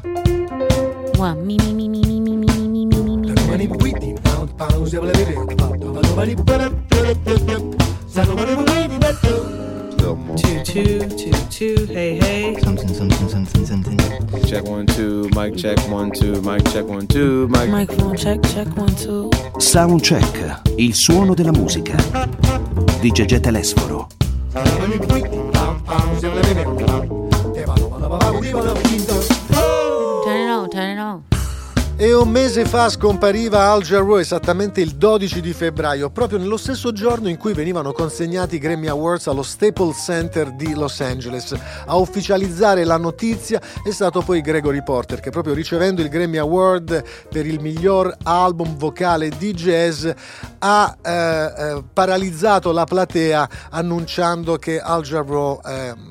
Two, hey, hey. Something. Check 1 2, mic check 1 2, mic check 1 2, mic. Microphone check 1 2. Soundcheck, il suono della musica di Gegè Telesforo. Turn it on. E un mese fa scompariva Al Jarreau, esattamente il 12 di febbraio, proprio nello stesso giorno in cui venivano consegnati i Grammy Awards allo Staples Center di Los Angeles. A ufficializzare la notizia è stato poi Gregory Porter, che proprio ricevendo il Grammy Award per il miglior album vocale di jazz ha paralizzato la platea annunciando che Al Jarreau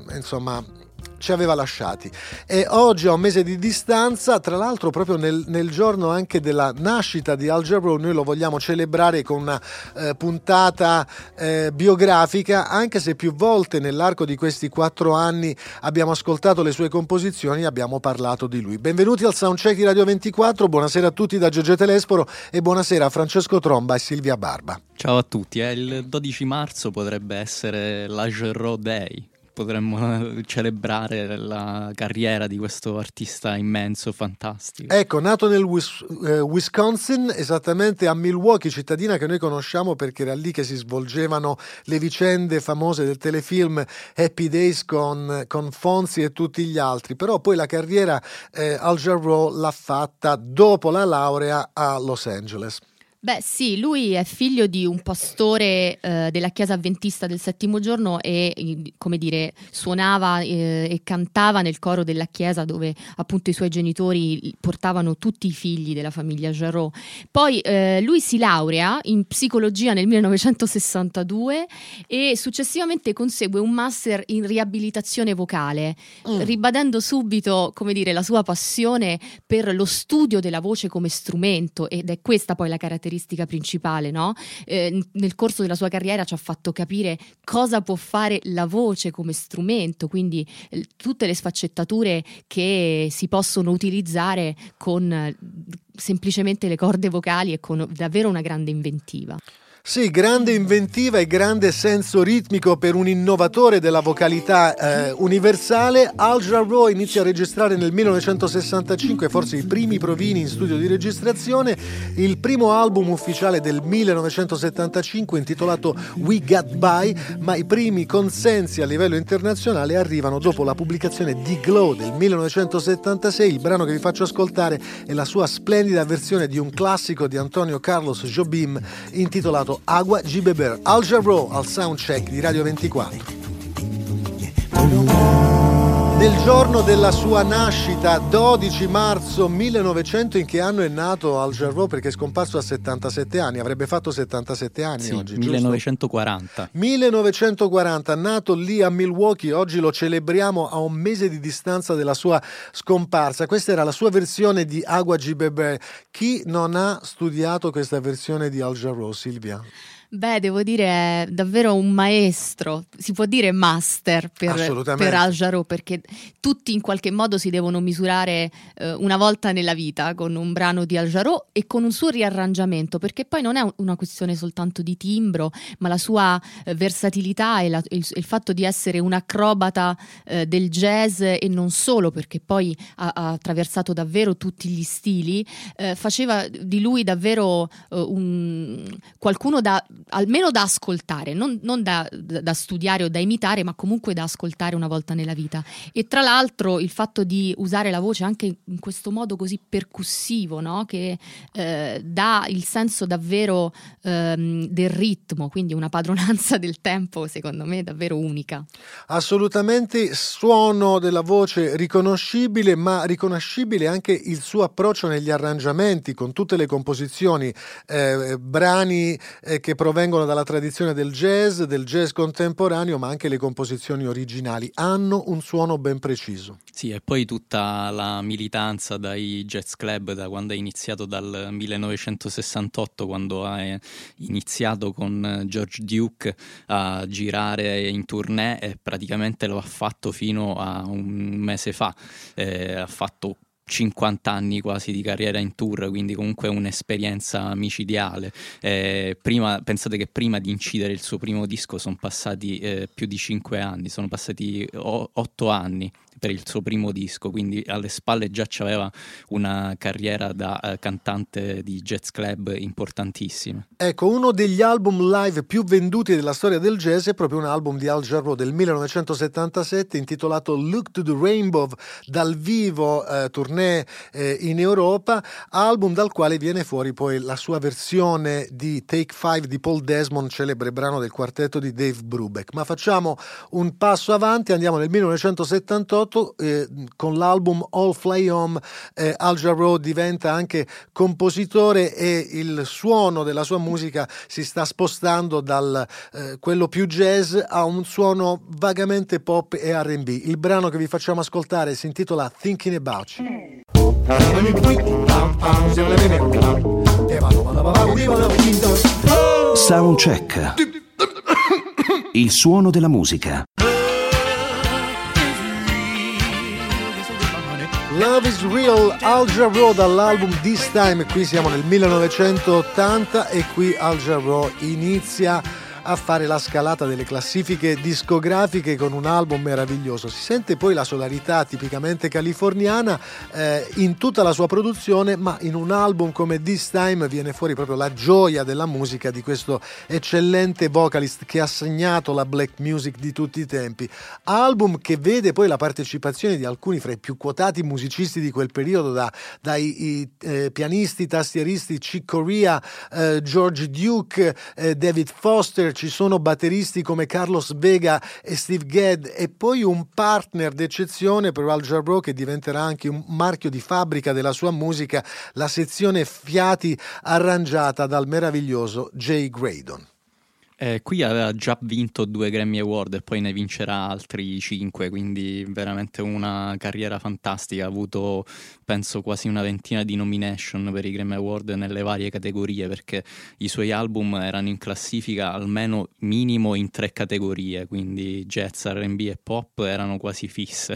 ci aveva lasciati. E oggi, a un mese di distanza, tra l'altro proprio nel giorno anche della nascita di Al Jarreau, noi lo vogliamo celebrare con una puntata biografica, anche se più volte nell'arco di questi 4 anni abbiamo ascoltato le sue composizioni e abbiamo parlato di lui. Benvenuti al Soundcheck di Radio 24, buonasera a tutti da Gegè Telesforo e buonasera a Francesco Tromba e Silvia Barba. Ciao a tutti, il 12 marzo potrebbe essere la Jarreau Day. Potremmo celebrare la carriera di questo artista immenso, fantastico. Ecco, nato nel Wisconsin, esattamente a Milwaukee, cittadina che noi conosciamo perché era lì che si svolgevano le vicende famose del telefilm Happy Days con Fonzie e tutti gli altri. Però poi la carriera Al Jarreau l'ha fatta dopo la laurea a Los Angeles. Beh sì, lui è figlio di un pastore della chiesa avventista del Settimo Giorno e, come dire, suonava e cantava nel coro della chiesa dove appunto i suoi genitori portavano tutti i figli della famiglia Jarreau. Poi lui si laurea in psicologia nel 1962 e successivamente consegue un master in riabilitazione vocale, ribadendo subito, come dire, la sua passione per lo studio della voce come strumento, ed è questa poi la caratteristica principale, no? Nel corso della sua carriera ci ha fatto capire cosa può fare la voce come strumento, quindi tutte le sfaccettature che si possono utilizzare con semplicemente le corde vocali e con davvero una grande inventiva. Sì, grande inventiva e grande senso ritmico per un innovatore della vocalità universale. Al Jarreau inizia a registrare nel 1965 forse i primi provini in studio di registrazione. Il primo album ufficiale del 1975 intitolato We Got By, ma i primi consensi a livello internazionale arrivano dopo la pubblicazione di Glow del 1976. Il brano che vi faccio ascoltare è la sua splendida versione di un classico di Antonio Carlos Jobim intitolato Agua G. Beber. Al Jarreau al Soundcheck di Radio 24. Nel giorno della sua nascita, 12 marzo 1900, in che anno è nato Al Jarreau? Perché è scomparso a 77 anni, avrebbe fatto 77 anni sì, oggi, 1940. Giusto? 1940, nato lì a Milwaukee, oggi lo celebriamo a un mese di distanza dalla sua scomparsa. Questa era la sua versione di Agua G. Beber. Chi non ha studiato questa versione di Al Jarreau, Silvia? Beh, devo dire è davvero un maestro, si può dire master per Al Jarreau, perché tutti in qualche modo si devono misurare una volta nella vita con un brano di Al Jarreau e con un suo riarrangiamento, perché poi non è una questione soltanto di timbro, ma la sua versatilità e il fatto di essere un acrobata del jazz e non solo, perché poi ha attraversato davvero tutti gli stili, faceva di lui davvero qualcuno almeno da ascoltare, non da studiare o da imitare, ma comunque da ascoltare una volta nella vita. E tra l'altro il fatto di usare la voce anche in questo modo così percussivo, no? Che dà il senso davvero del ritmo, quindi una padronanza del tempo secondo me davvero unica. Assolutamente, suono della voce riconoscibile, ma riconoscibile anche il suo approccio negli arrangiamenti, con tutte le composizioni, brani che provengono dalla tradizione del jazz contemporaneo, ma anche le composizioni originali hanno un suono ben preciso. Sì, e poi tutta la militanza dai jazz club, da quando è iniziato dal 1968, quando ha iniziato con George Duke a girare in tournée, e praticamente lo ha fatto fino a un mese fa. Ha fatto 50 anni quasi di carriera in tour, quindi comunque un'esperienza micidiale. Pensate che prima di incidere il suo primo disco sono passati più di 5 anni, sono passati 8 anni per il suo primo disco, quindi alle spalle già c'aveva una carriera da cantante di jazz club importantissima. Ecco, uno degli album live più venduti della storia del jazz è proprio un album di Al Jarreau del 1977 intitolato Look to the Rainbow, dal vivo tournée in Europa, album dal quale viene fuori poi la sua versione di Take 5 di Paul Desmond, celebre brano del quartetto di Dave Brubeck. Ma facciamo un passo avanti, andiamo nel 1978 con l'album All Fly Home. Al Jarreau diventa anche compositore e il suono della sua musica si sta spostando dal quello più jazz a un suono vagamente pop e R&B. Il brano che vi facciamo ascoltare si intitola Thinking About You. Soundcheck. Il suono della musica. Love is Real, Al Jarreau dall'album This Time. Qui siamo nel 1980 e qui Al Jarreau inizia a fare la scalata delle classifiche discografiche con un album meraviglioso. Si sente poi la sonorità tipicamente californiana in tutta la sua produzione, ma in un album come This Time viene fuori proprio la gioia della musica di questo eccellente vocalist che ha segnato la black music di tutti i tempi. Album che vede poi la partecipazione di alcuni fra i più quotati musicisti di quel periodo, dai pianisti, tastieristi Chick Corea, George Duke, David Foster. Ci sono batteristi come Carlos Vega e Steve Gadd e poi un partner d'eccezione per Al Jarreau che diventerà anche un marchio di fabbrica della sua musica, la sezione fiati arrangiata dal meraviglioso Jay Graydon. Qui aveva già vinto 2 Grammy Award e poi ne vincerà altri 5, quindi veramente una carriera fantastica. Ha avuto penso quasi una ventina di nomination per i Grammy Award nelle varie categorie, perché i suoi album erano in classifica almeno minimo in 3 categorie, quindi jazz, R&B e pop erano quasi fisse.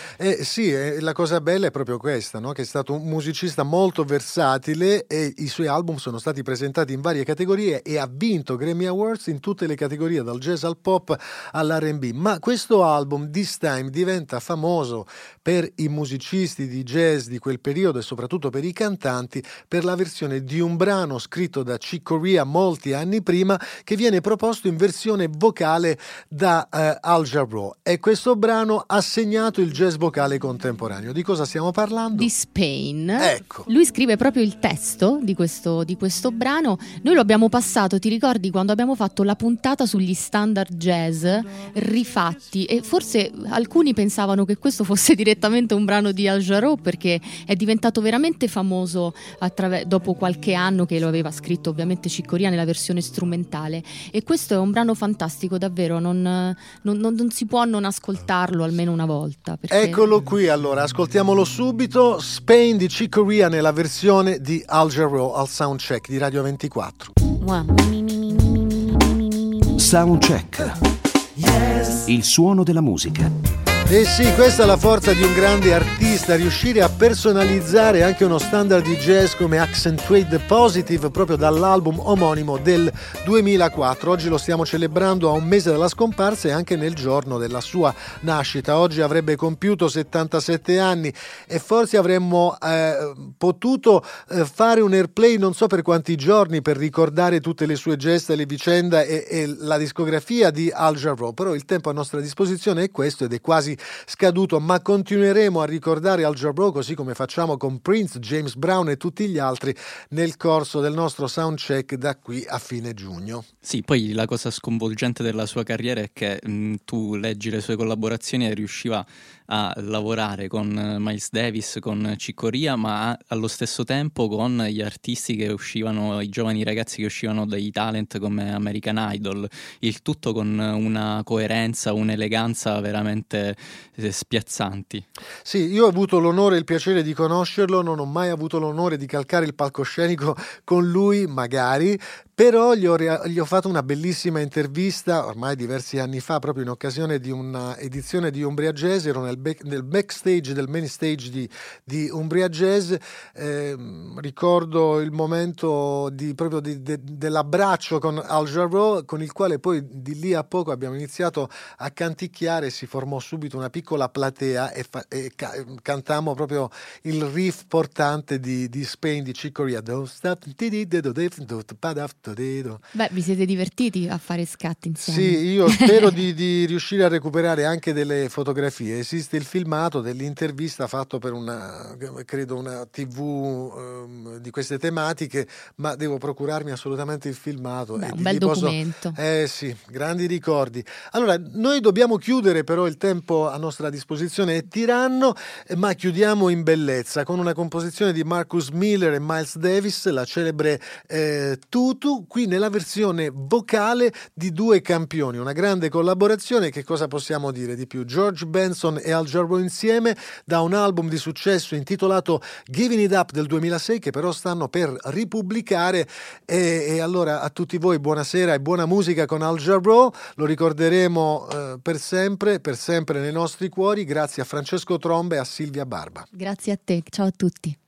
Sì, la cosa bella è proprio questa, no? Che è stato un musicista molto versatile e i suoi album sono stati presentati in varie categorie e ha vinto Grammy Awards in tutte le categorie, dal jazz al pop all'R&B. Ma questo album This Time diventa famoso per i musicisti di jazz di quel periodo e soprattutto per i cantanti per la versione di un brano scritto da Chick Corea molti anni prima, che viene proposto in versione vocale da Al Jarreau, e questo brano ha segnato il jazz vocale contemporaneo. Di cosa stiamo parlando? Di Spain. Ecco. Lui scrive proprio il testo di questo brano. Noi lo abbiamo passato, ti ricordi, quando abbiamo fatto la puntata sugli standard jazz rifatti, e forse alcuni pensavano che questo fosse direttamente un brano di Al Jarreau, perché è diventato veramente famoso dopo qualche anno che lo aveva scritto ovviamente Chick Corea nella versione strumentale, e questo è un brano fantastico davvero, non si può non ascoltarlo almeno una volta, perché... Eccolo qui, allora ascoltiamolo subito. Spain di Chick Corea nella versione di Al Jarreau al Soundcheck di Radio 24. Soundcheck. Il suono della musica. Eh sì, questa è la forza di un grande artista, riuscire a personalizzare anche uno standard di jazz come Accentuate the Positive, proprio dall'album omonimo del 2004. Oggi lo stiamo celebrando a un mese dalla scomparsa e anche nel giorno della sua nascita. Oggi avrebbe compiuto 77 anni e forse avremmo potuto fare un airplay non so per quanti giorni per ricordare tutte le sue gesta, le vicende e la discografia di Al Jarreau, però il tempo a nostra disposizione è questo ed è quasi scaduto, ma continueremo a ricordare Al Jarreau, così come facciamo con Prince, James Brown e tutti gli altri nel corso del nostro soundcheck da qui a fine giugno. Sì, poi la cosa sconvolgente della sua carriera è che tu leggi le sue collaborazioni e riusciva a lavorare con Miles Davis, con Chick Corea, ma allo stesso tempo con gli artisti che uscivano, i giovani ragazzi che uscivano dai talent come American Idol, il tutto con una coerenza, un'eleganza veramente spiazzanti. Sì, io ho avuto l'onore e il piacere di conoscerlo, non ho mai avuto l'onore di calcare il palcoscenico con lui, magari, però gli ho fatto una bellissima intervista ormai diversi anni fa, proprio in occasione di una edizione di Umbria Jazz. Ero nel backstage del main stage di Umbria Jazz. Ricordo il momento dell'abbraccio con Al Jarreau, con il quale poi di lì a poco abbiamo iniziato a canticchiare, si formò subito una piccola platea e cantammo proprio il riff portante di Spain di Chick Corea. Beh, vi siete divertiti a fare scatti insieme? Sì, io spero di riuscire a recuperare anche delle fotografie. Esiste il filmato dell'intervista fatto per una TV di queste tematiche, ma devo procurarmi assolutamente il filmato. Beh, un bel documento. Sì, grandi ricordi. Allora, noi dobbiamo chiudere, però il tempo a nostra disposizione è tiranno, ma chiudiamo in bellezza con una composizione di Marcus Miller e Miles Davis, la celebre Tutu, qui nella versione vocale di due campioni, una grande collaborazione. Che cosa possiamo dire di più? George Benson e Al Jarreau insieme, da un album di successo intitolato Giving It Up del 2006, che però stanno per ripubblicare. E allora a tutti voi buonasera e buona musica con Al Jarreau, lo ricorderemo per sempre nei nostri cuori. Grazie a Francesco Tromba e a Silvia Barba. Grazie a te, ciao a tutti.